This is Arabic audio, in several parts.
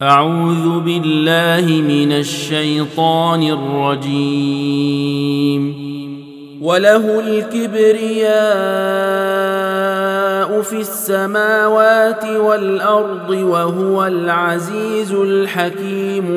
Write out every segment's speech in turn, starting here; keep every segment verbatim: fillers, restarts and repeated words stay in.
أعوذ بالله من الشيطان الرجيم. وله الكبرياء في السماوات والأرض وهو العزيز الحكيم.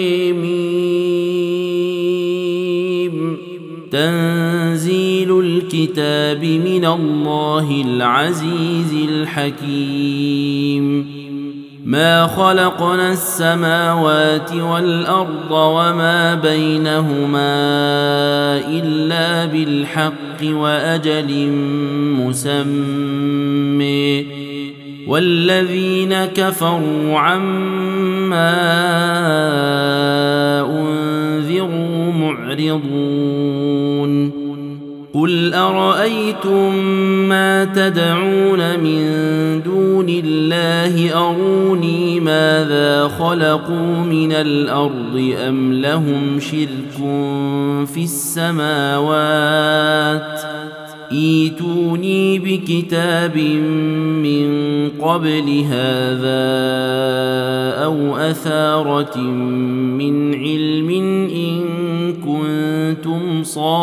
حميم. تنزيل الكتاب من الله العزيز الحكيم. ما خلقنا السماوات والأرض وما بينهما إلا بالحق وأجل مسمى والذين كفروا عما أنذروا معرضون. قل أرأيتم ما تدعون من دون الله أروني ماذا خلقوا من الأرض أم لهم شرك في السماوات ائتوني بكتاب من قبل هذا أو أثارة من علم إن كنتم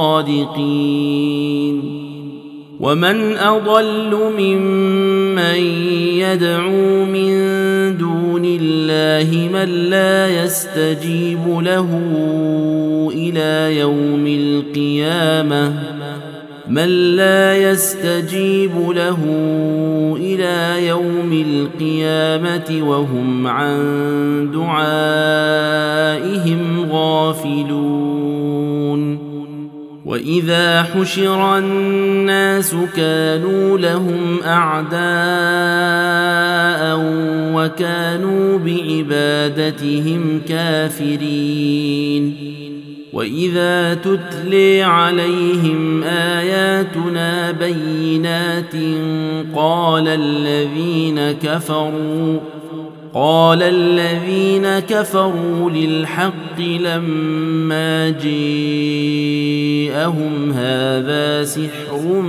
صادقين. ومن أضل ممن يدعو من دون الله من لا يستجيب له إلى يوم القيامة من لا يستجيب له إلى يوم القيامة وهم عن دعائهم غافلون. وإذا حشر الناس كانوا لهم أعداء وكانوا بعبادتهم كافرين. وإذا تتلي عليهم آياتنا بينات قال الذين كفروا قال الذين كفروا للحق لما جاءهم هذا سحر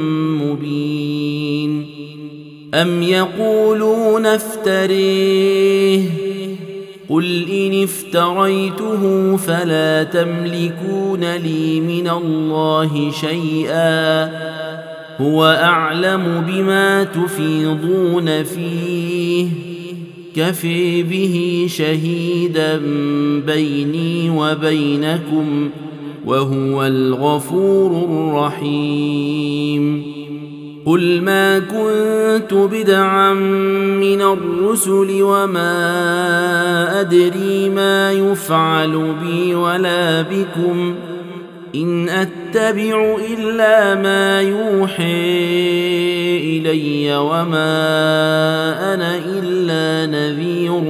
مبين. أم يقولون افتريه قل إن افتريته فلا تملكون لي من الله شيئا هو أعلم بما تفيضون فيه كفي به شهيدا بيني وبينكم وهو الغفور الرحيم. قل ما كنت بدعا من الرسل وما أدري ما يفعل بي ولا بكم إن أتبع إلا ما يوحي إلي وما أنا إلا نذير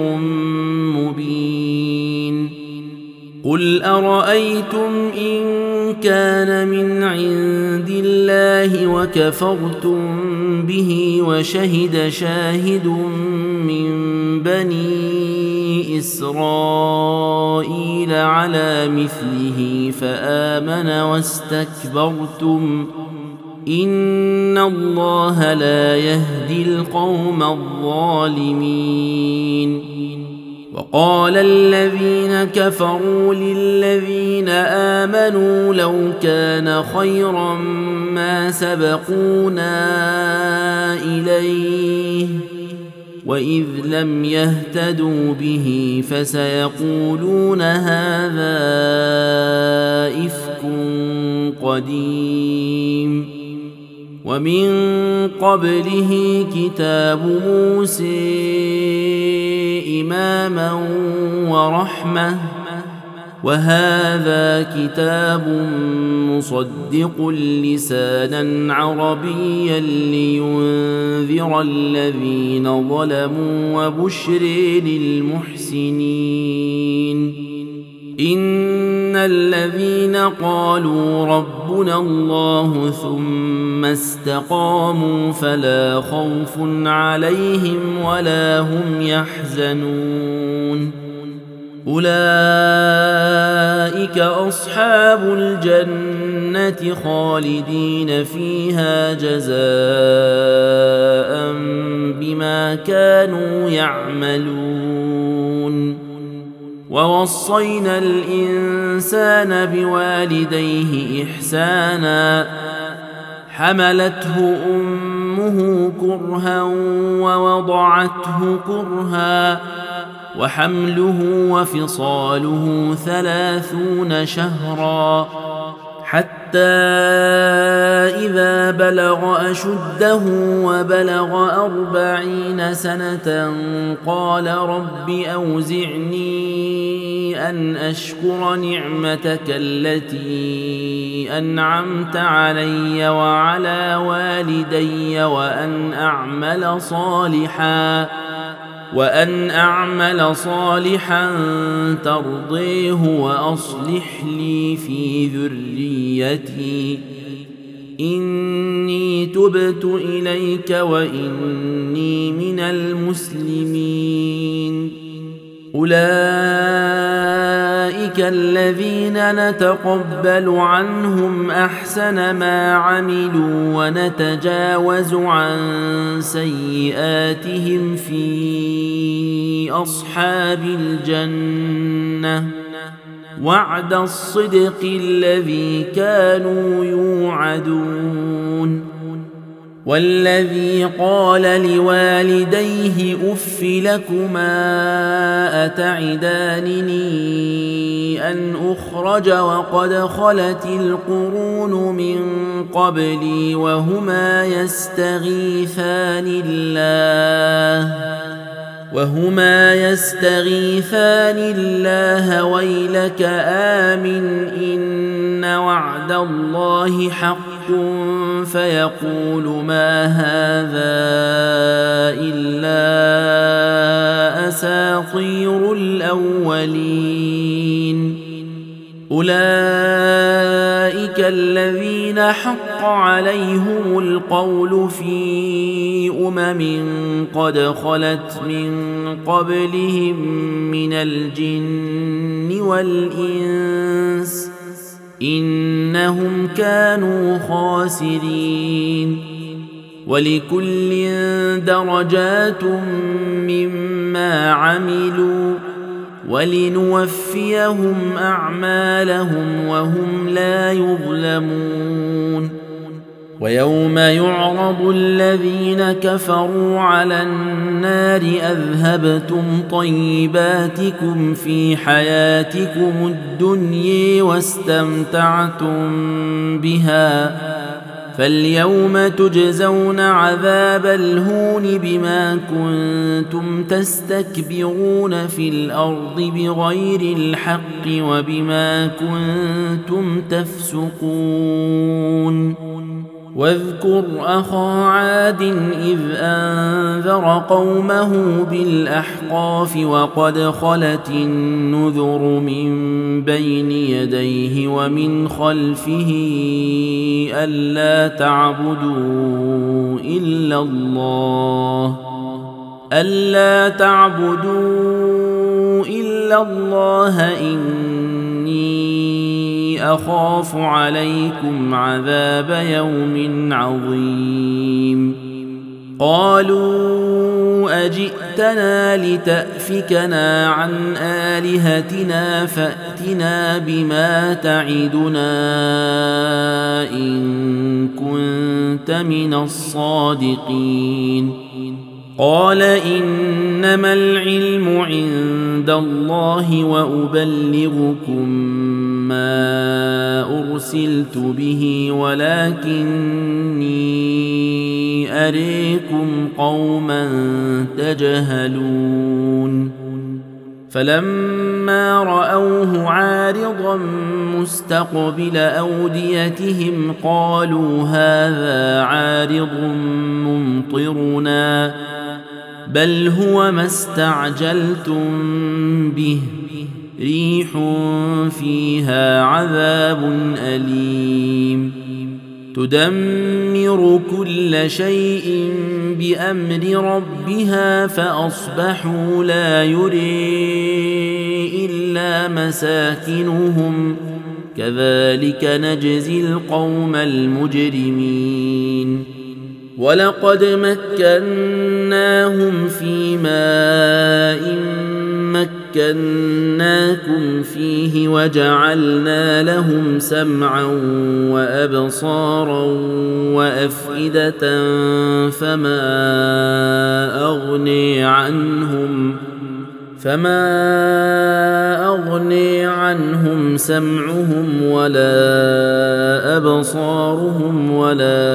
مبين. قل أرأيتم إن كان من عند الله وكفرتم به وشهد شاهد من بني إسرائيل على مثله فآمن واستكبرتم إن الله لا يهدي القوم الظالمين. وقال الذين كفروا للذين آمنوا لو كان خيرا ما سبقونا إليه وإذ لم يهتدوا به فسيقولون هذا إفك قديم. ومن قبله كتاب موسى إماما ورحمة وهذا كتاب مصدق لسانا عربيا لينذر الذين ظلموا وبشر للمحسنين. إن الذين قالوا ربنا الله ثم استقاموا فلا خوف عليهم ولا هم يحزنون. أولئك أصحاب الجنة خالدين فيها جزاء بما كانوا يعملون. ووصينا الإنسان بوالديه إحسانا حملته أمه كرها ووضعته كرها وحمله وفصاله ثلاثون شهرا حتى إذا بلغ أشده وبلغ أربعين سنة قال رب أوزعني أن أشكر نعمتك التي أنعمت علي وعلى والدي وأن أعمل صالحا وأن أعمل صالحا ترضيه وأصلح لي في ذريتي إني تبت إليك وإني من المسلمين أولئك الذين نتقبل عنهم أحسن ما عملوا ونتجاوز عن سيئاتهم في أصحاب الجنة وعد الصدق الذي كانوا يوعدون والذي قال لوالديه أف لكما أتعدانني أن أخرج وقد خلت القرون من قبلي وهما يستغيثان الله وهما يستغيثان الله ويلك آمن إن وعد الله حق فيقول ما هذا إلا أساطير الأولين أولئك الذين حق عليهم القول في أمم قد خلت من قبلهم من الجن والإنس إنهم كانوا خاسرين ولكل درجات مما عملوا ولنوفيهم أعمالهم وهم لا يظلمون ويوم يعرض الذين كفروا على النار أذهبتم طيباتكم في حياتكم الدنيا واستمتعتم بها فاليوم تجزون عذاب الهون بما كنتم تستكبرون في الأرض بغير الحق وبما كنتم تفسقون واذكر أخا عاد إذ أنذر قومه بالأحقاف وقد خلت النذر من بين يديه ومن خلفه ألا تعبدوا إلا الله ألا تعبدوا إلا الله إني أخاف عليكم عذاب يوم عظيم قالوا أجئتنا لتأفكنا عن آلهتنا فأتنا بما تعدنا إن كنت من الصادقين قال إنما العلم عند الله وأبلغكم ما أرسلت به ولكني أريكم قوما تجهلون فلما رأوه عارضا مستقبل أوديتهم قالوا هذا عارض ممطرنا بل هو ما استعجلتم به ريح فيها عذاب أليم تدمر كل شيء بأمر ربها فأصبحوا لا يري إلا مساكنهم كذلك نجزي القوم المجرمين ولقد مكناهم في ماء مكناكم فيه وجعلنا لهم سمعا وأبصارا وأفئدة فما أغني عنهم فما أغني عنهم سمعهم ولا أبصارهم ولا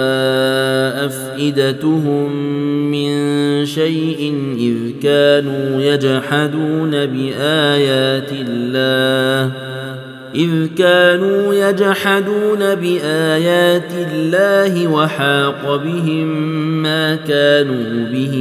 أفئدتهم من شيء إذ كانوا يجحدون بآيات الله إذ كانوا يجحدون بآيات الله وحاق بهم ما كانوا به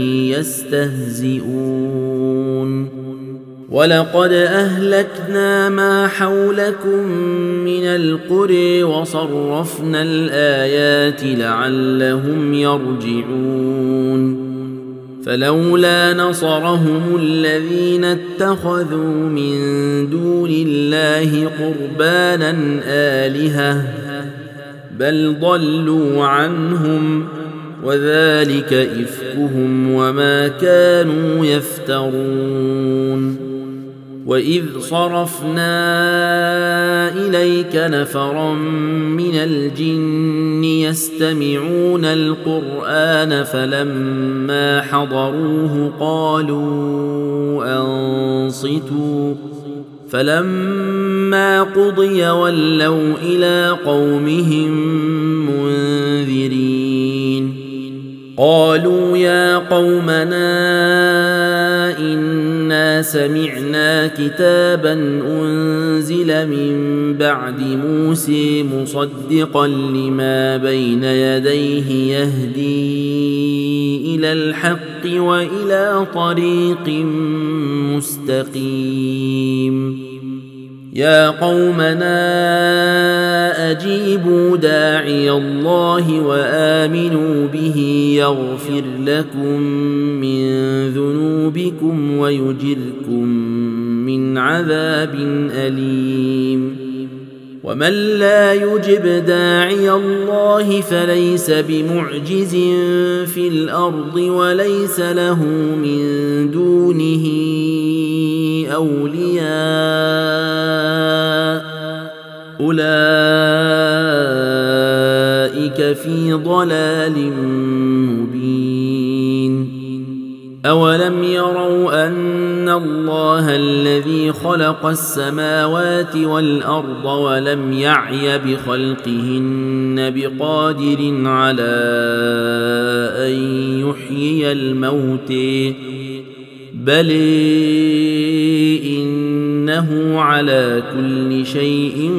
يستهزئون ولقد أهلكنا ما حولكم من القرى وصرفنا الآيات لعلهم يرجعون فلولا نصرهم الذين اتخذوا من دون الله قربانا آلهة بل ضلوا عنهم وذلك إفكهم وما كانوا يفترون وإذ صرفنا إليك نفرا من الجن يستمعون القرآن فلما حضروه قالوا أنصتوا فلما قضي ولوا إلى قومهم منذرين قالوا يا قومنا إنا سمعنا كتابا أنزل من بعد موسى مصدقا لما بين يديه يهدي إلى الحق وإلى طريق مستقيم يا قومنا أجيبوا داعي الله وآمنوا به يغفر لكم من ذنوبكم ويجركم من عذاب أليم ومن لا يجب داعي الله فليس بمعجز في الأرض وليس له من دونه أولياء أولئك في ضلال مبين أولم يروا أن الله الذي خلق السماوات والأرض ولم يعي بخلقهن بقادر على أن يحيي الموتى بل إنه على كل شيء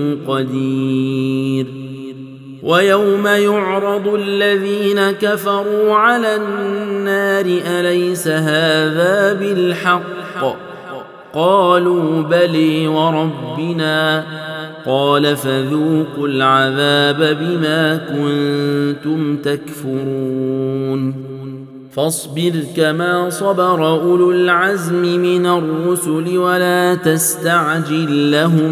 قدير ويوم يعرض الذين كفروا على النار أليس هذا بالحق قالوا بلي وربنا قال فذوقوا العذاب بما كنتم تكفرون فاصبر كما صبر أولو العزم من الرسل ولا تستعجل لهم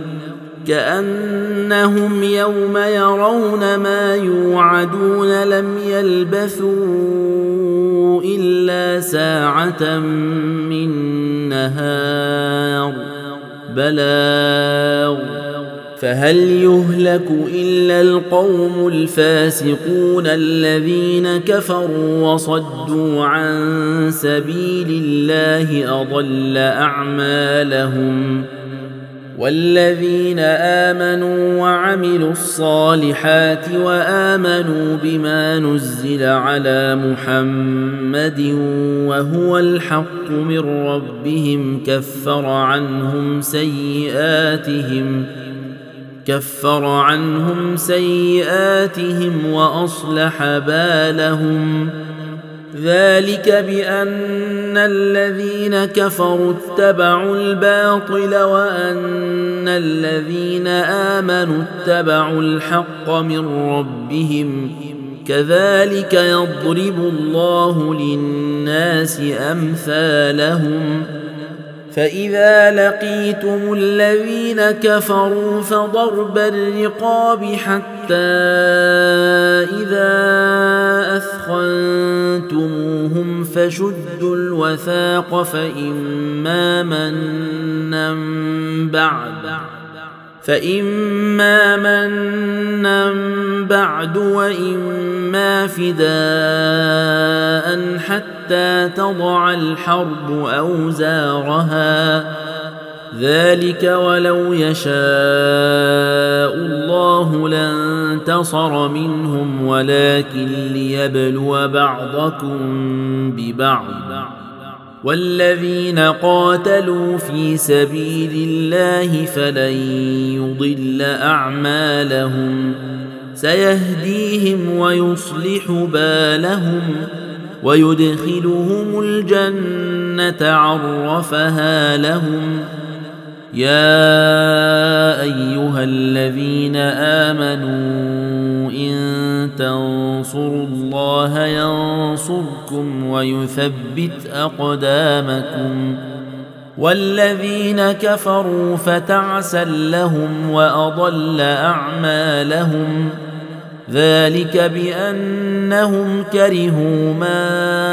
كأنهم يوم يرون ما يوعدون لم يلبثوا إلا ساعة من نهار بلاغ فهل يهلك إلا القوم الفاسقون الذين كفروا وصدوا عن سبيل الله أضل أعمالهم والذين آمنوا وعملوا الصالحات وآمنوا بما نزل على محمد وهو الحق من ربهم كفر عنهم سيئاتهم كفر عنهم سيئاتهم وأصلح بالهم ذلك بأن الذين كفروا اتبعوا الباطل وأن الذين آمنوا اتبعوا الحق من ربهم كذلك يضرب الله للناس أمثالهم فإذا لقيتم الذين كفروا فضرب الرقاب حتى إذا أثخنتموهم فشدوا الوثاق فإما منا بعد فإما منا بعد وإما فداء حتى تضع الحرب أوزارها ذلك ولو يشاء الله لانتصر منهم ولكن ليبلو بعضكم ببعض والذين قاتلوا في سبيل الله فلن يضل أعمالهم سيهديهم ويصلح بالهم ويدخلهم الجنة عرفها لهم يا أيها الذين آمنوا إن تنصروا الله ينصركم ويثبت أقدامكم والذين كفروا فتعسا لهم وأضل أعمالهم ذلك بأنهم كرهوا ما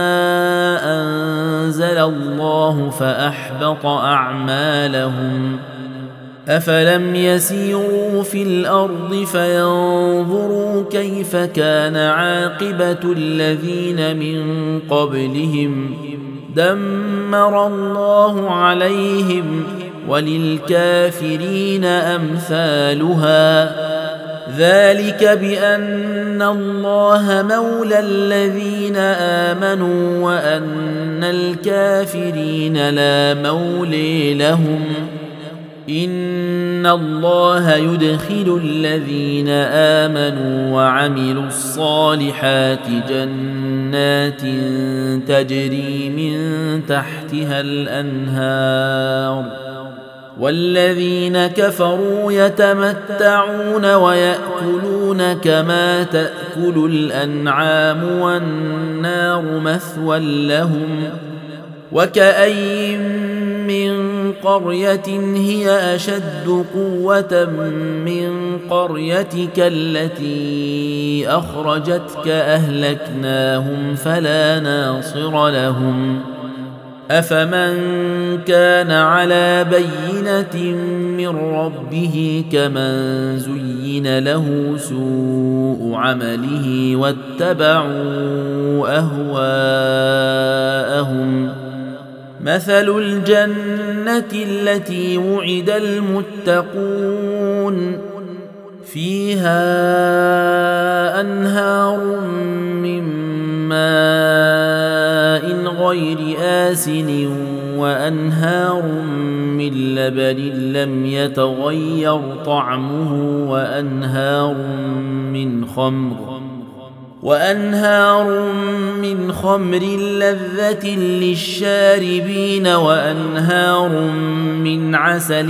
أنزل الله فأحبط أعمالهم أفلم يسيروا في الأرض فينظروا كيف كان عاقبة الذين من قبلهم دمر الله عليهم وللكافرين أمثالها ذلك بأن الله مولى الذين آمنوا وأن الكافرين لا مولي لهم إن الله يدخل الذين آمنوا وعملوا الصالحات جنات تجري من تحتها الأنهار والذين كفروا يتمتعون ويأكلون كما تأكل الأنعام والنار مثوى لهم وكأي من قرية هي أشد قوة من قريتك التي أخرجتك أهلكناهم فلا ناصر لهم أفمن كان على بينة من ربه كمن زين له سوء عمله واتبعوا أهواءهم مثل الجنة التي وعد المتقون فيها أنهار من ماء غير آسن وأنهار من لبن لم يتغير طعمه وأنهار من خمر وأنهار من خمر لذة للشاربين وأنهار من عسل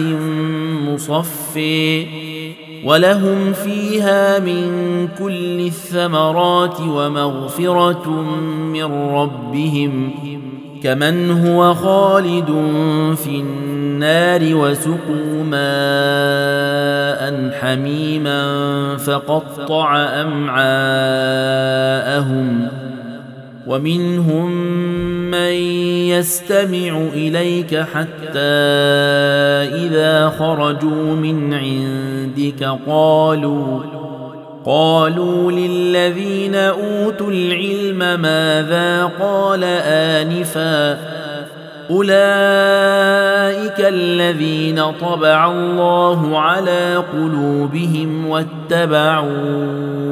مصفى ولهم فيها من كل الثمرات ومغفرة من ربهم كمن هو خالد في النار وسقوا ماء حميما فقطع أمعاءهم ومنهم من يستمع إليك حتى إذا خرجوا من عندك قالوا قالوا للذين أوتوا العلم ماذا قال آنفا أولئك الذين طبع الله على قلوبهم واتبعوا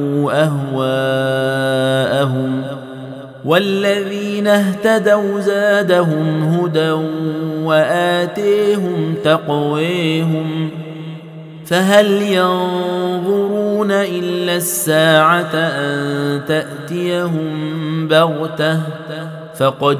أهواءهم والذين اهتدوا زادهم هدى وآتيهم تقويهم فهل ينظرون إلا الساعة أن تأتيهم بغتة فقد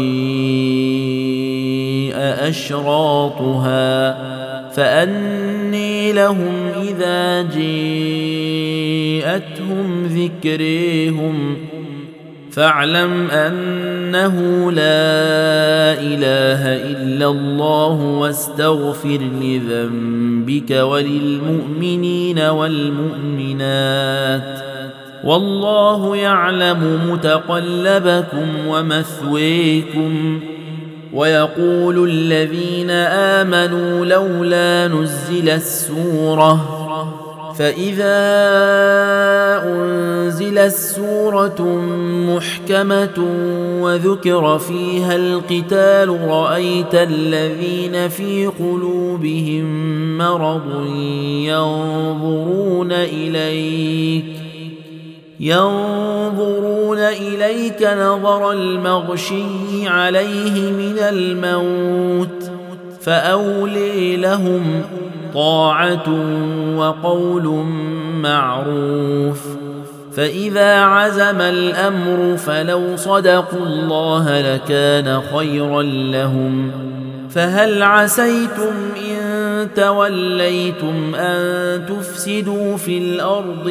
جيء أشراطها فأني لهم إذا جيءتهم ذكريهم فاعلم أنه لا إله إلا الله واستغفر لذنبك وللمؤمنين والمؤمنات والله يعلم متقلبكم ومثويكم. ويقول الذين آمنوا لولا نزلت سورة فإذا أنزلت سورة محكمة وذكر فيها القتال رأيت الذين في قلوبهم مرض ينظرون إليك ينظرون إليك نظر المغشي عليه من الموت فأولي لهم طاعة وقول معروف. فإذا عزم الأمر فلو صدقوا الله لكان خيرا لهم. فهل عسيتم إن توليتم أن تفسدوا في الأرض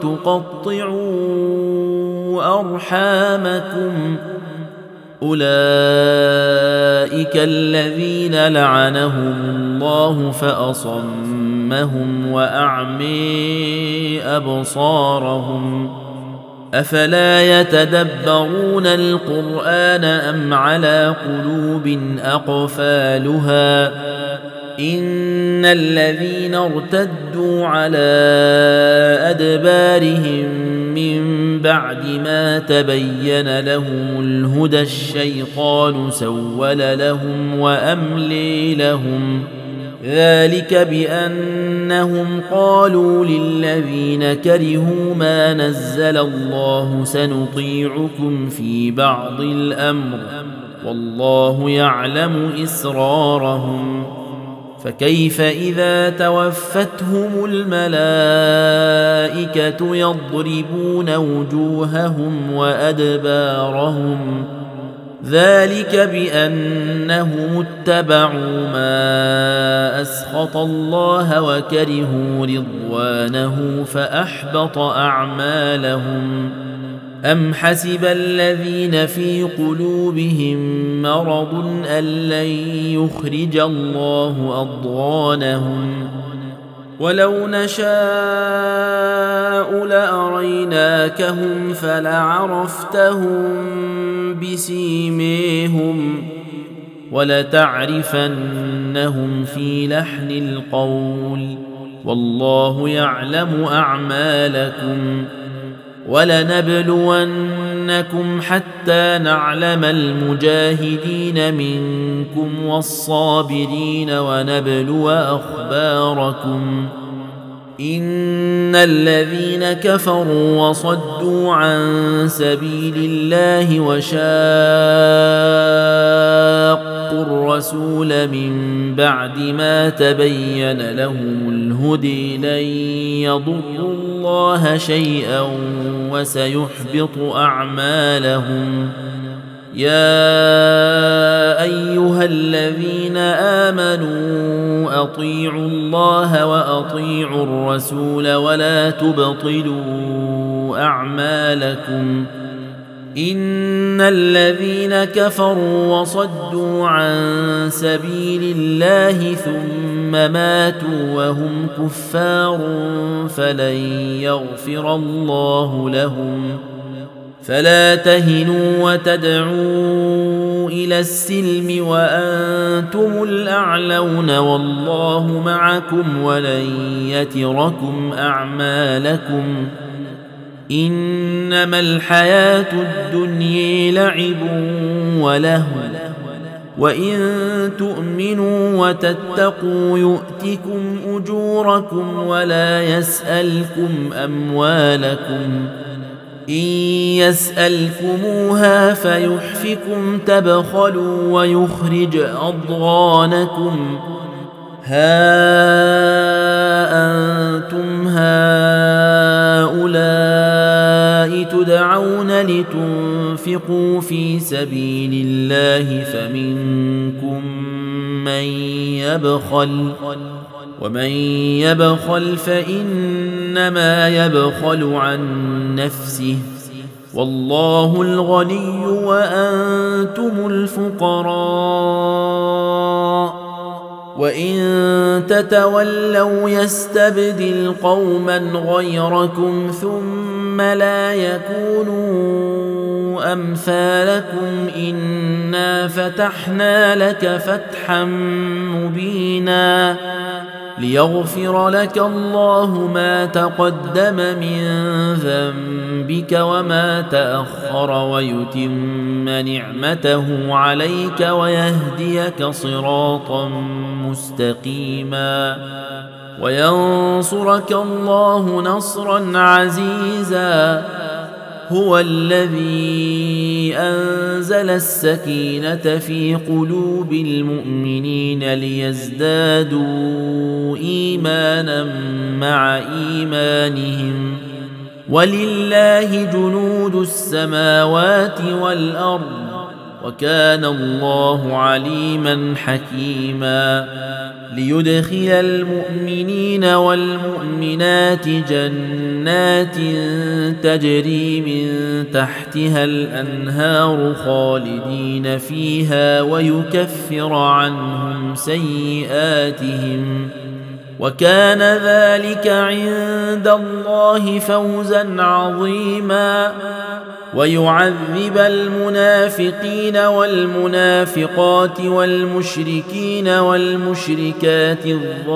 وتقطعوا أرحامكم أولئك الذين لعنهم الله فأصمهم وأعمي أبصارهم أفلا يتدبرون القرآن أم على قلوب أقفالها إن الذين ارتدوا على أدبارهم من بعد ما تبين لهم الهدى الشيطان سول لهم وأملي لهم ذلك بأنهم قالوا للذين كرهوا ما نزل الله سنطيعكم في بعض الأمر والله يعلم إسرارهم. فكيف إذا توفتهم الملائكة يضربون وجوههم وأدبارهم ذلك بأنهم اتبعوا ما أسخط الله وكرهوا رضوانه فأحبط أعمالهم. أم حسب الذين في قلوبهم مرض أن لن يخرج الله أضغانهم ولو نشاء لأريناكهم فلعرفتهم بسيميهم ولتعرفنهم في لحن القول والله يعلم أعمالكم. ولنبلونكم حتى نعلم المجاهدين منكم والصابرين ونبلو أخباركم. إن الذين كفروا وصدوا عن سبيل الله وشاقوا الرسول من بعد ما تبين لهم الهدي لن يضروا الله شيئا وسيحبط أعمالهم. يا أيها الذين آمنوا أطيعوا الله وأطيعوا الرسول ولا تبطلوا أعمالكم. إن الذين كفروا وصدوا عن سبيل الله ثم ماتوا وهم كفار فلن يغفر الله لهم. فلا تهنوا وتدعوا إلى السلم وأنتم الأعلون والله معكم ولن يتركم أعمالكم. إنما الحياة الدنيا لعب ولهو وإن تؤمنوا وتتقوا يؤتكم أجوركم ولا يسألكم أموالكم. إن يسألكموها فيحفكم تبخلوا ويخرج أضغانكم. ها أنتم هؤلاء تدعون لتنفقوا في سبيل الله فمنكم من يبخل ومن يبخل فإنما يبخل عن نفسه والله الغني وأنتم الفقراء وإن تتولوا يستبدل قوما غيركم ثم لا يكونوا أمثالكم إنا فتحنا لك فتحا مبينا ليغفر لك الله ما تقدم من ذنبك وما تأخر ويتم نعمته عليك ويهديك صراطا مستقيما وينصرك الله نصرا عزيزا هو الذي أنزل السكينة في قلوب المؤمنين ليزدادوا إيمانا مع إيمانهم ولله جنود السماوات والأرض وكان الله عليما حكيما ليدخل المؤمنين والمؤمنات جنات تجري من تحتها الأنهار خالدين فيها ويكفر عنهم سيئاتهم وكان ذلك عند الله فوزا عظيما ويعذب المنافقين والمنافقات والمشركين والمشركات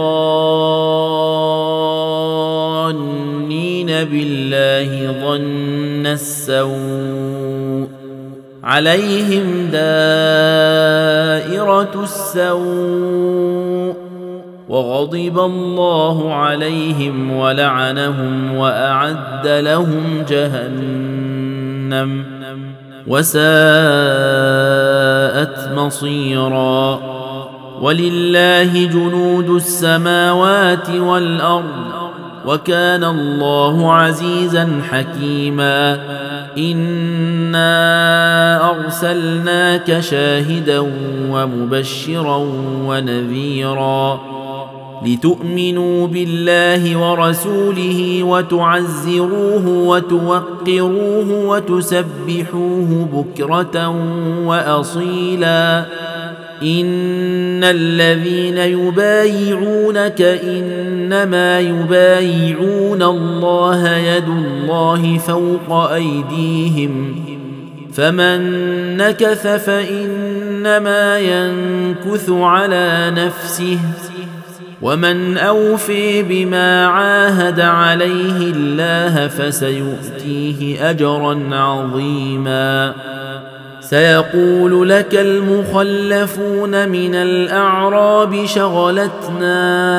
الظانين بالله ظن السوء عليهم دائرة السوء وغضب الله عليهم ولعنهم وأعد لهم جهنم وساءت مصيرا ولله جنود السماوات والأرض وكان الله عزيزا حكيما إنا أرسلناك شاهدا ومبشرا ونذيرا لتؤمنوا بالله ورسوله وتعزروه وتوقروه وتسبحوه بكرة وأصيلا إن الذين يبايعونك إنما يبايعون الله يد الله فوق أيديهم فمن نكث فإنما ينكث على نفسه ومن أوفي بما عاهد عليه الله فسيؤتيه أجرا عظيما سيقول لك المخلفون من الأعراب شغلتنا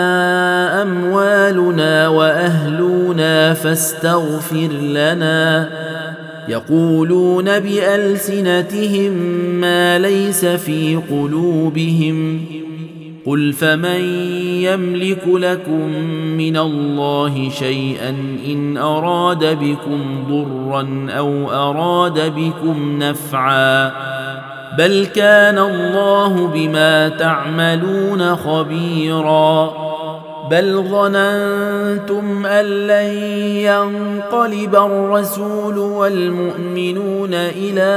أموالنا وأهلنا فاستغفر لنا يقولون بألسنتهم ما ليس في قلوبهم قل فمن يملك لكم من الله شيئا إن أراد بكم ضرا أو أراد بكم نفعا بل كان الله بما تعملون خبيرا بل ظننتم أن لن ينقلب الرسول والمؤمنون إلى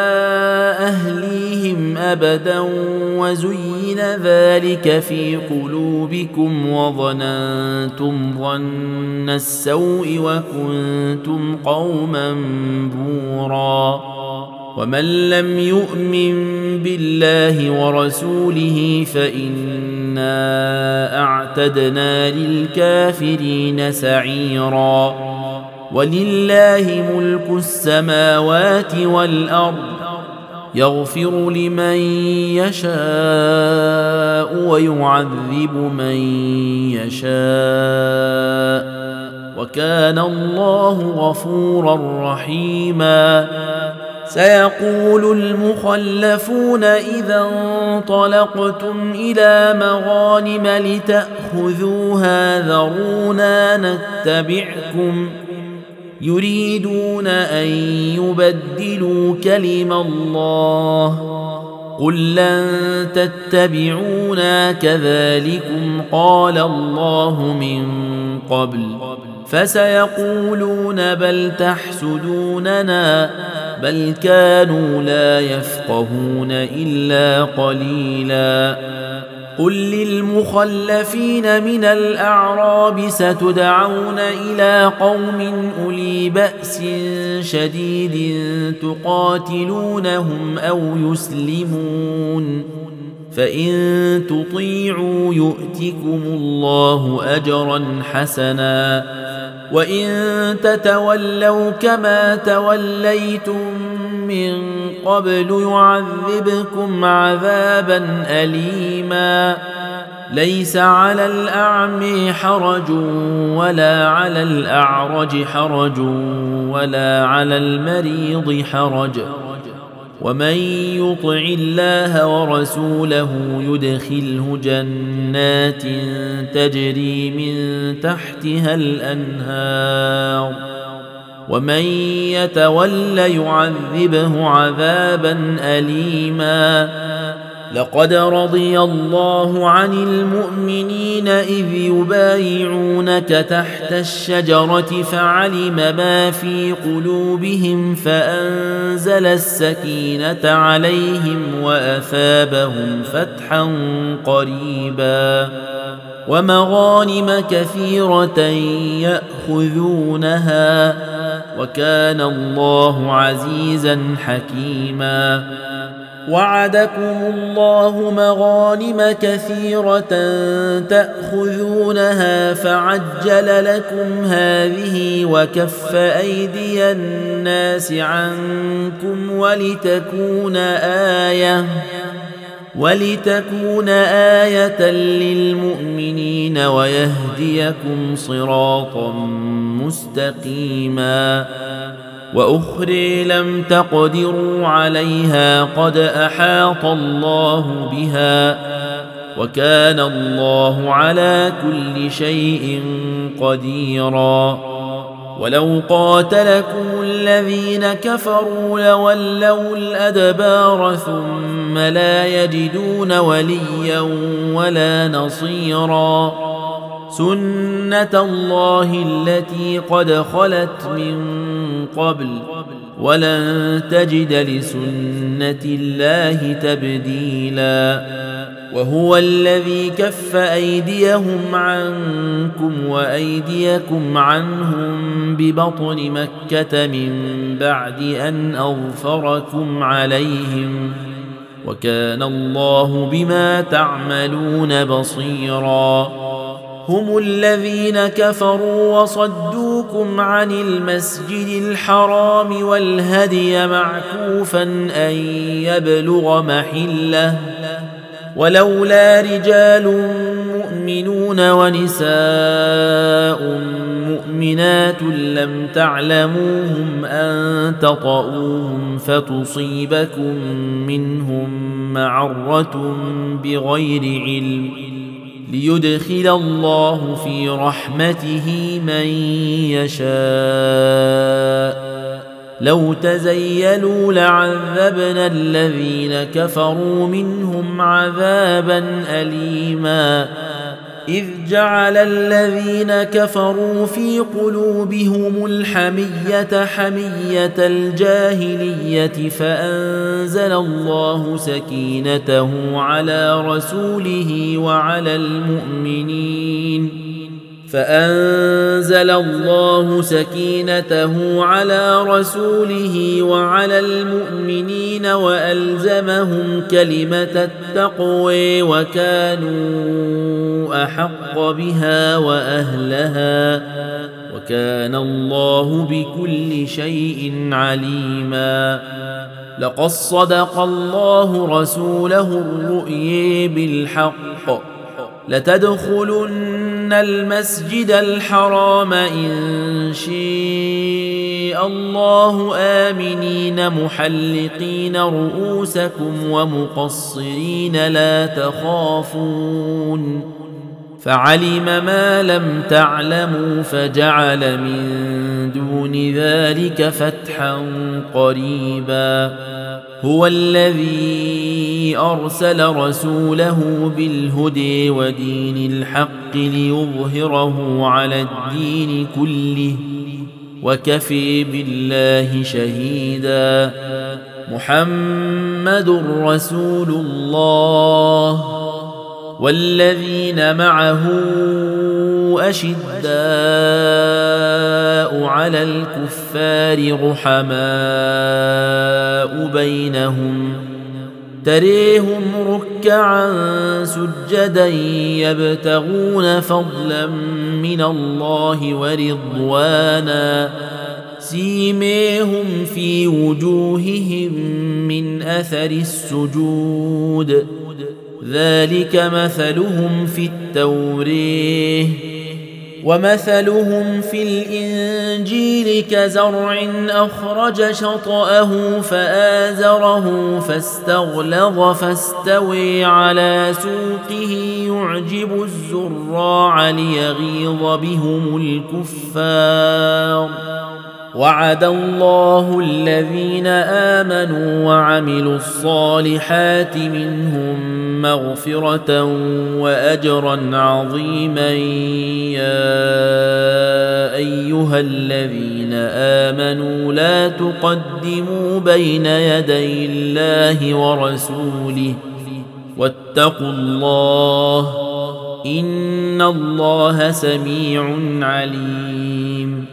أهليهم أبدا وزين ذلك في قلوبكم وظننتم ظن السوء وكنتم قوما بورا ومن لم يؤمن بالله ورسوله فإنا أعتدنا للكافرين سعيرا ولله ملك السماوات والأرض يغفر لمن يشاء ويعذب من يشاء وكان الله غفورا رحيما سيقول المخلفون إذا انطلقتم إلى مغانم لتأخذوها ذرونا نتبعكم يريدون أن يبدلوا كلم الله قل لن تتبعونا كذلكم قال الله من قبل فسيقولون بل تحسدوننا بل كانوا لا يفقهون إلا قليلا قل للمخلفين من الأعراب ستدعون إلى قوم أولي بأس شديد تقاتلونهم أو يسلمون فإن تطيعوا يؤتكم الله أجرا حسنا وإن تتولوا كما توليتم من قبل يعذبكم عذابا أليما ليس على الأعمى حرج ولا على الأعرج حرج ولا على المريض حرج ومن يطع الله ورسوله يدخله جنات تجري من تحتها الأنهار ومن يتول يعذبه عذابا أليما لقد رضي الله عن المؤمنين إذ يبايعونك تحت الشجرة فعلم ما في قلوبهم فأنزل السكينة عليهم وأثابهم فتحا قريبا ومغانم كثيرة يأخذونها وكان الله عزيزا حكيما وعدكم الله مغانم كثيرة تأخذونها فعجل لكم هذه وكف أيدي الناس عنكم ولتكون آية ولتكون آية للمؤمنين ويهديكم صراطا مستقيما وأخرى لم تقدروا عليها قد أحاط الله بها وكان الله على كل شيء قديرا ولو قاتلكم الذين كفروا لولوا الأدبار ثم لا يجدون وليا ولا نصيرا سنة الله التي قد خلت من قبل ولن تجد لسنة الله تبديلا وهو الذي كف أيديهم عنكم وأيديكم عنهم ببطن مكة من بعد أن أظفركم عليهم وكان الله بما تعملون بصيرا هم الذين كفروا وصدوكم عن المسجد الحرام والهدي معكوفا أن يبلغ محله ولولا رجال مؤمنون ونساء مؤمنات لم تعلموهم أن تطؤوهم فتصيبكم منهم معرة بغير علم ليدخل الله في رحمته من يشاء لو تزيلوا لعذبنا الذين كفروا منهم عذابا أليما إذ جعل الذين كفروا في قلوبهم الحمية حمية الجاهلية فأنزل الله سكينته على رسوله وعلى المؤمنين فأنزل الله سكينته على رسوله وعلى المؤمنين وألزمهم كلمة التقوى وكانوا أحق بها وأهلها وكان الله بكل شيء عليما لقد صدق الله رسوله الرؤيا بالحق لتدخلن المسجد الحرام إن شاء الله آمنين محلقين رؤوسكم ومقصرين لا تخافون فعلم ما لم تعلموا فجعل من دون دون ذلك فتحا قريبا. هو الذي أرسل رسوله بالهدى ودين الحق ليظهره على الدين كله وكفى بالله شهيدا. محمد رسول الله والذين معه أشداء على الكفار رحماء بينهم تريهم ركعا سجدا يبتغون فضلا من الله ورضوانا سيميهم في وجوههم من أثر السجود ذلك مثلهم في التوريه ومثلهم في الإنجيل كزرع أخرج شطأه فآزره فاستغلظ فاستوي على سوقه يعجب الزراع ليغيظ بهم الكفار. وعد الله الذين آمنوا وعملوا الصالحات منهم مغفرة وأجرا عظيما. يا أيها الذين آمنوا لا تقدموا بين يدي الله ورسوله واتقوا الله إن الله سميع عليم.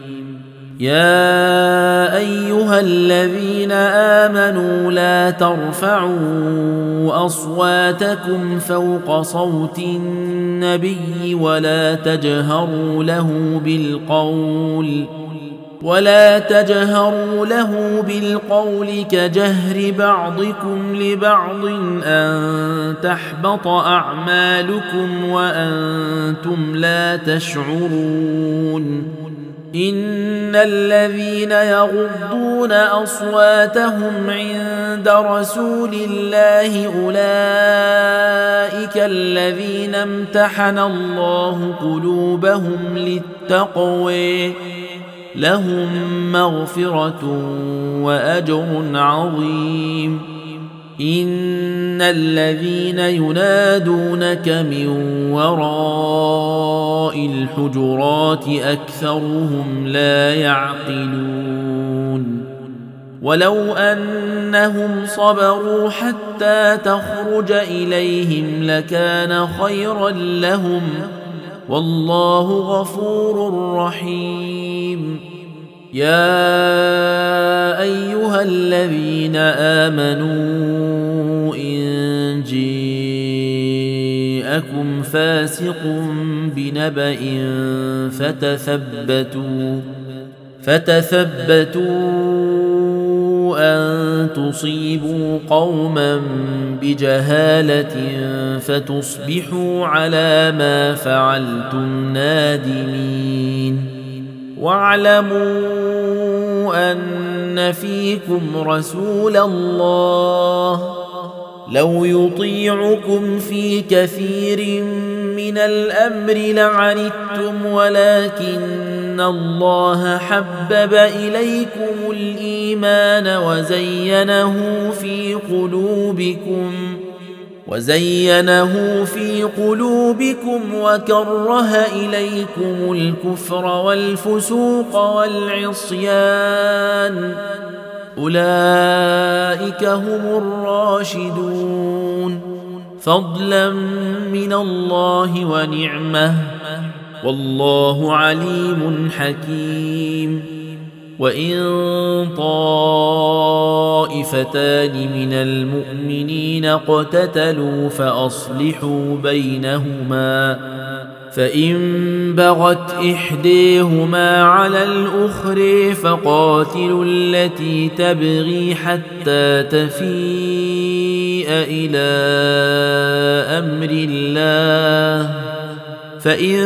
يا أيها الذين آمنوا لا ترفعوا أصواتكم فوق صوت النبي ولا تجهروا له بالقول ولا تجهروا له بالقول كجهر بعضكم لبعض أن تحبط أعمالكم وأنتم لا تشعرون. إن الذين يغضون أصواتهم عند رسول الله أولئك الذين امتحن الله قلوبهم للتقوى لهم مغفرة وأجر عظيم. إن الذين ينادونك من وراء الحجرات أكثرهم لا يعقلون. ولو أنهم صبروا حتى تخرج إليهم لكان خيرا لهم والله غفور رحيم. يا أيها الذين آمنوا إن جاءكم فاسق بنبأ فتثبتوا فتثبتوا أن تصيبوا قوما بجهالة فتصبحوا على ما فعلتم نادمين. واعلموا أن فيكم رسول الله لو يطيعكم في كثير من الأمر لعنتم ولكن الله حبب إليكم الإيمان وزينه في قلوبكم وزينه في قلوبكم وكره إليكم الكفر والفسوق والعصيان أولئك هم الراشدون فضلا من الله ونعمه والله عليم حكيم. وإن طائفتان من المؤمنين اقتتلوا فأصلحوا بينهما فإن بغت إحداهما على الأخرى فقاتلوا التي تبغي حتى تفيء إلى أمر الله فإن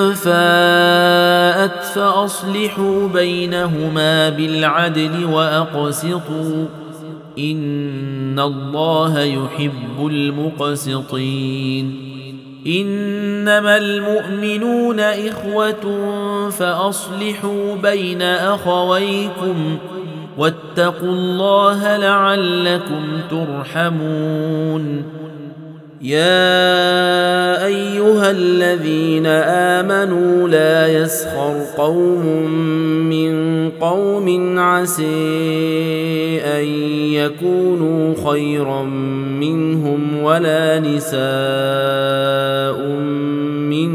فاءت فأصلحوا بينهما بالعدل وأقسطوا إن الله يحب المقسطين. إنما المؤمنون إخوة فأصلحوا بين أخويكم واتقوا الله لعلكم ترحمون يا أيها الذين آمنوا لا يسخر قوم من قوم عسى أن يكونوا خيرا منهم ولا نساء من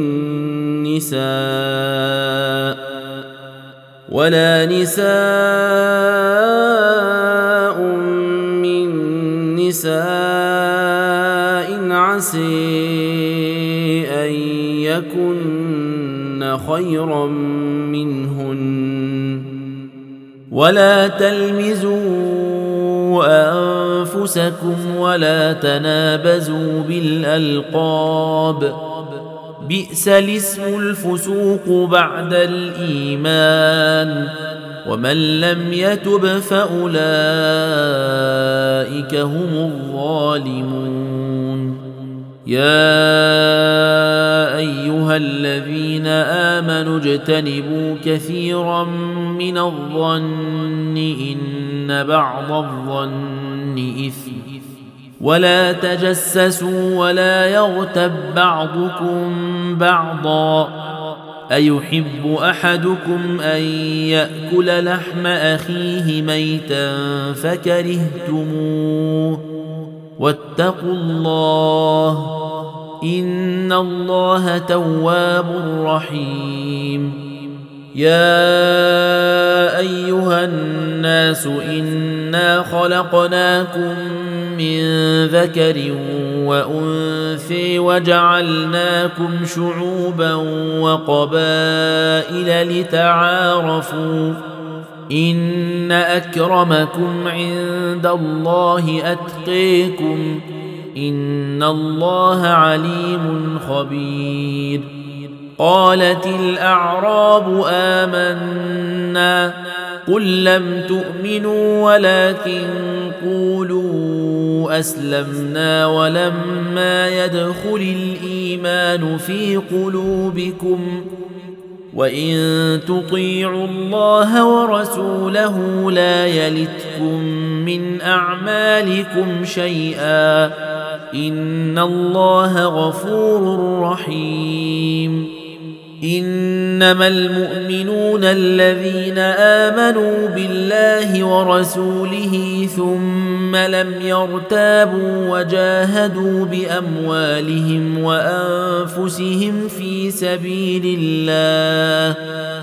نساء ولا نساء من نساء عسى أن يكن خيرا منهن ولا تلمزوا أنفسكم ولا تنابزوا بالألقاب بئس الاسم الفسوق بعد الإيمان ومن لم يتب فأولئك هم الظالمون يا أيها الذين آمنوا اجتنبوا كثيرا من الظن إن بعض الظن إثم ولا تجسسوا ولا يغتب بعضكم بعضا أيحب أحدكم أن يأكل لحم أخيه ميتا فكرهتموه واتقوا الله إن الله تواب رحيم يا أيها الناس إنا خلقناكم من ذكر وأنثى وجعلناكم شعوبا وقبائل لتعارفوا إن أكرمكم عند الله أتقيكم إن الله عليم خبير قالت الأعراب آمنا قل لم تؤمنوا ولكن قولوا أسلمنا ولما يدخل الإيمان في قلوبكم وإن تطيعوا الله ورسوله لا يلتكم من أعمالكم شيئا إن الله غفور رحيم إنما المؤمنون الذين آمنوا بالله ورسوله ثم لم يرتابوا وجاهدوا بأموالهم وأنفسهم في سبيل الله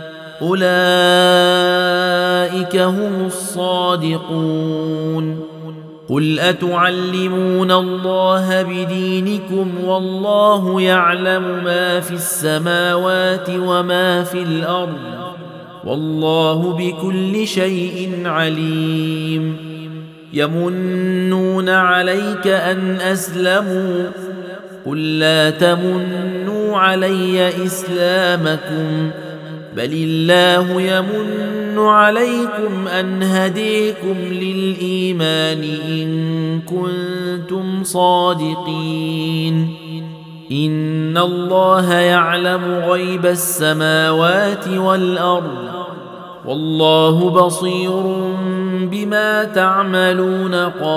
أولئك هم الصادقون قل أتعلمون الله بدينكم والله يعلم ما في السماوات وما في الأرض والله بكل شيء عليم يمنون عليك أن أسلموا قل لا تمنوا علي إسلامكم بل الله يمن عليكم أن هديكم للإيمان إن كنتم صادقين إن الله يعلم غيب السماوات والأرض والله بصير بما تعملون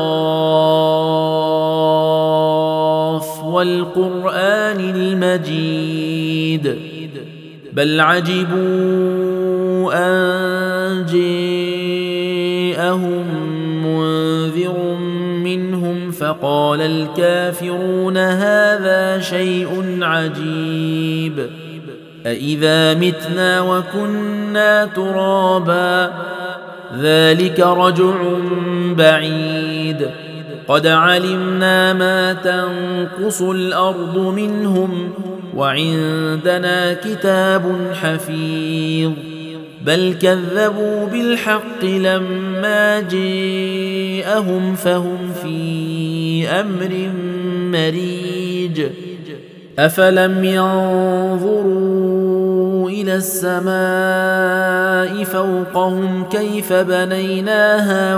قاف والقرآن المجيد بل عجبوا أن جاءهم منذر منهم فقال الكافرون هذا شيء عجيب أإذا متنا وكنا ترابا ذلك رجع بعيد قد علمنا ما تنقص الأرض منهم وعندنا كتاب حفيظ بل كذبوا بالحق لما جاءهم فهم في أمر مريج أفلم ينظروا إلى السماء فوقهم كيف بنيناها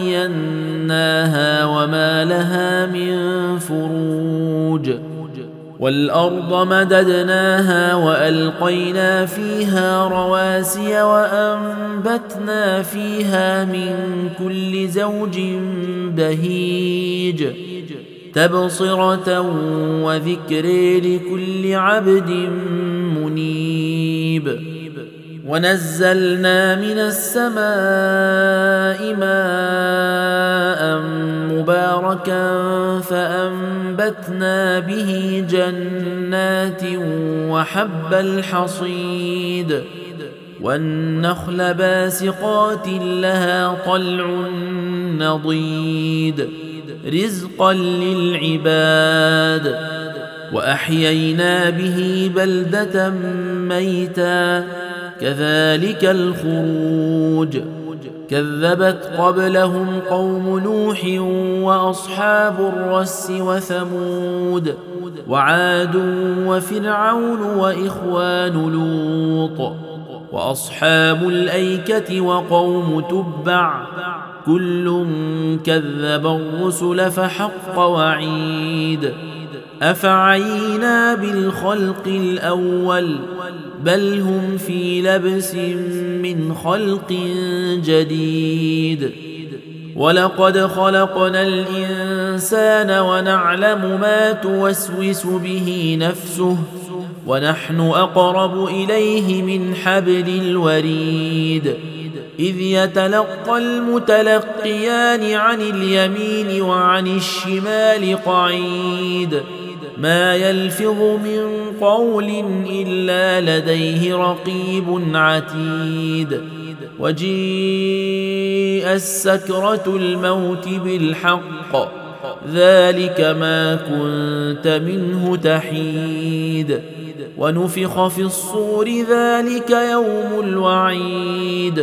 وزيناها وما لها من فروج والأرض مددناها وألقينا فيها رواسي وأنبتنا فيها من كل زوج بهيج تبصرة وذكر لكل عبد منيب. ونزلنا من السماء ماء مباركا فأنبتنا به جنات وحب الحصيد والنخل باسقات لها طلع نضيد رزقا للعباد. وأحيينا به بلدة ميتا كذلك الخروج. كذبت قبلهم قوم نوح وأصحاب الرس وثمود وعاد وفرعون وإخوان لوط وأصحاب الأيكة وقوم تبع كل كذب الرسل فحق وعيد. أفعينا بالخلق الأول بل هم في لبس من خلق جديد. ولقد خلقنا الإنسان ونعلم ما توسوس به نفسه ونحن أقرب إليه من حبل الوريد. إذ يتلقى المتلقيان عن اليمين وعن الشمال قعيد ما يلفظ من قول إلا لديه رقيب عتيد. وجيء السكرة الموت بالحق ذلك ما كنت منه تحيد. ونفخ في الصور ذلك يوم الوعيد.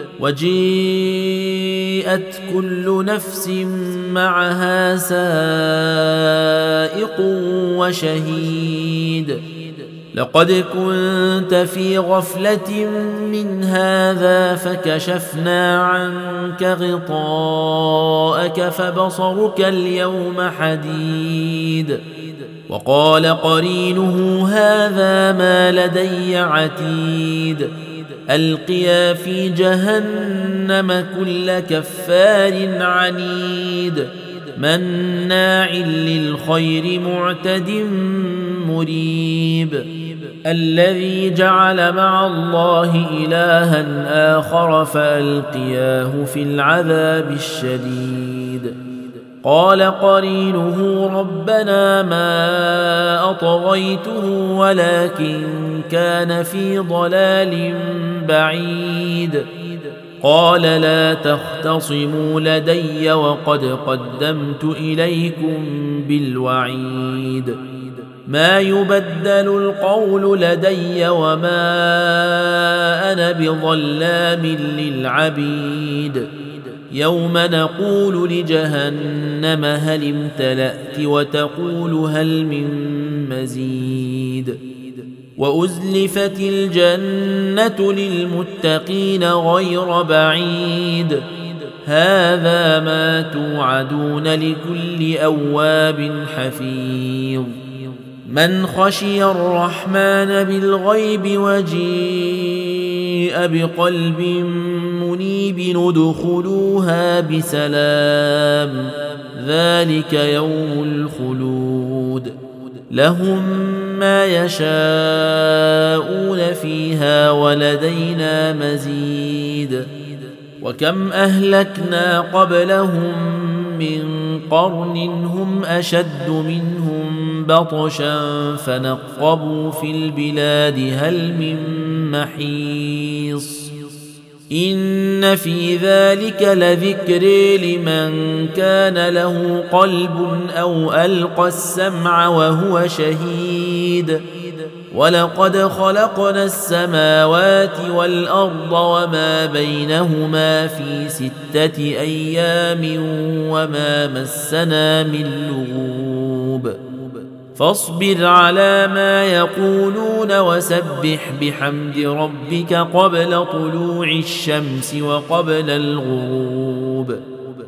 وجيءت كل نفس معها سائق وشهيد. لقد كنت في غفلة من هذا فكشفنا عنك غطاءك فبصرك اليوم حديد. وقال قرينه هذا ما لدي عتيد. ألقيا في جهنم كل كفار عنيد مناع للخير معتد مريب. الذي جعل مع الله إلها آخر فألقياه في العذاب الشديد. قال قرينه ربنا ما أطغيته ولكن كان في ضلال بعيد. قال لا تختصموا لدي وقد قدمت إليكم بالوعيد. ما يبدل القول لدي وما أنا بظلام للعبيد. يوم نقول لجهنم هل امتلأت وتقول هل من مزيد. وأزلفت الجنة للمتقين غير بعيد. هذا ما توعدون لكل أواب حفيظ. من خشي الرحمن بالغيب وجيء بقلب منيب ادخلوها بسلام ذلك يوم الخلود. لهم ما يشاءون فيها ولدينا مزيد. وكم أهلكنا قبلهم من قرن هم أشد منهم بطشا فنقبوا في البلاد هل من محيص. إن في ذلك لذكر لمن كان له قلب أو ألقى السمع وهو شهيد. ولقد خلقنا السماوات والأرض وما بينهما في ستة أيام وما مسنا من لغوب. فاصبر على ما يقولون وسبح بحمد ربك قبل طلوع الشمس وقبل الغروب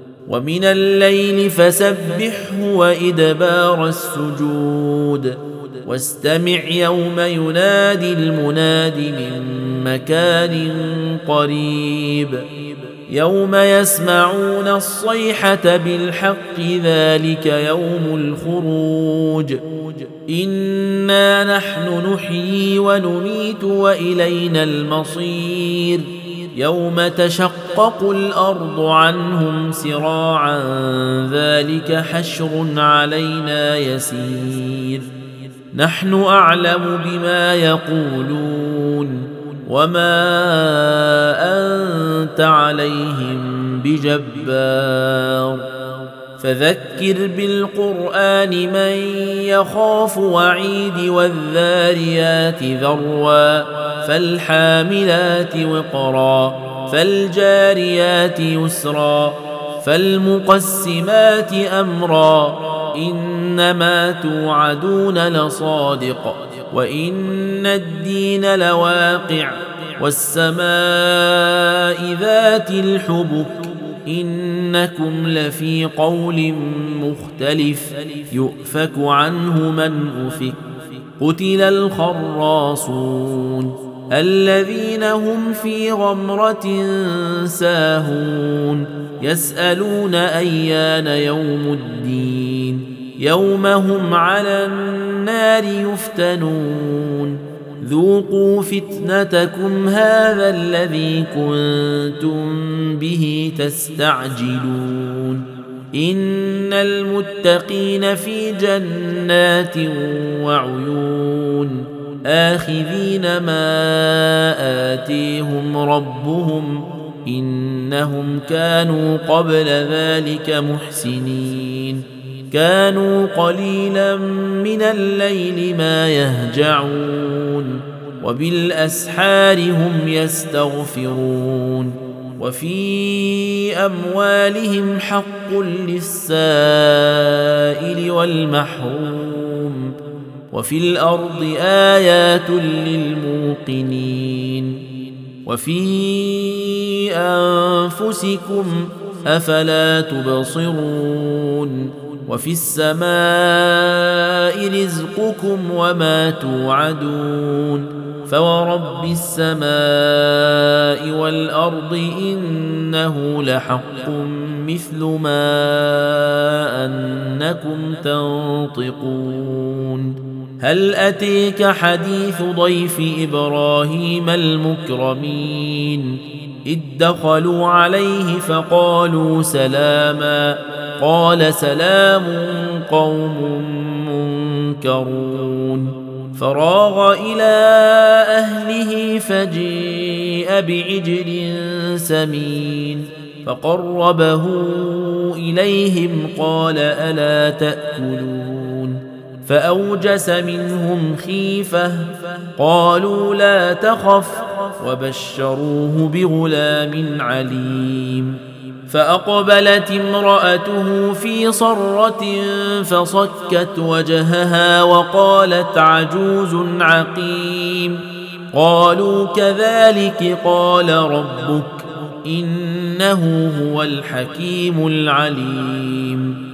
ومن الليل فسبحه وإدبار السجود واستمع يوم ينادي المناد من مكان قريب يوم يسمعون الصيحة بالحق ذلك يوم الخروج إنا نحن نحيي ونميت وإلينا المصير يوم تشقق الأرض عنهم سراعا ذلك حشر علينا يسير نحن أعلم بما يقولون وما أنت عليهم بجبار فذكر بالقرآن من يخاف وعيد والذاريات ذروا فالحاملات وقرا فالجاريات يسرا فالمقسمات أمرا إنما توعدون لصادق وإن الدين لواقع والسماء ذات الحبك إنكم لفي قول مختلف يؤفك عنه من أفك قتل الخراصون الذين هم في غمرة ساهون يسألون أيان يوم الدين يوم هم على النار يفتنون ذوقوا فتنتكم هذا الذي كنتم به تستعجلون إن المتقين في جنات وعيون آخذين ما آتيهم ربهم إنهم كانوا قبل ذلك محسنين كانوا قليلا من الليل ما يهجعون وبالأسحار هم يستغفرون وفي أموالهم حق للسائل والمحروم وفي الأرض آيات للموقنين وفي أنفسكم أفلا تبصرون وفي السماء رزقكم وما توعدون فورب السماء والأرض إنه لحق مثل ما أنكم تنطقون هل أتيك حديث ضيف إبراهيم المكرمين إذ دخلوا عليه فقالوا سلاما قال سلام قوم منكرون فراغ إلى أهله فجيء بعجل سمين فقربه إليهم قال ألا تأكلون فأوجس منهم خيفة قالوا لا تخف وبشروه بغلام عليم فأقبلت امرأته في صرة فصكت وجهها وقالت عجوز عقيم قالوا كذلك قال ربك إنه هو الحكيم العليم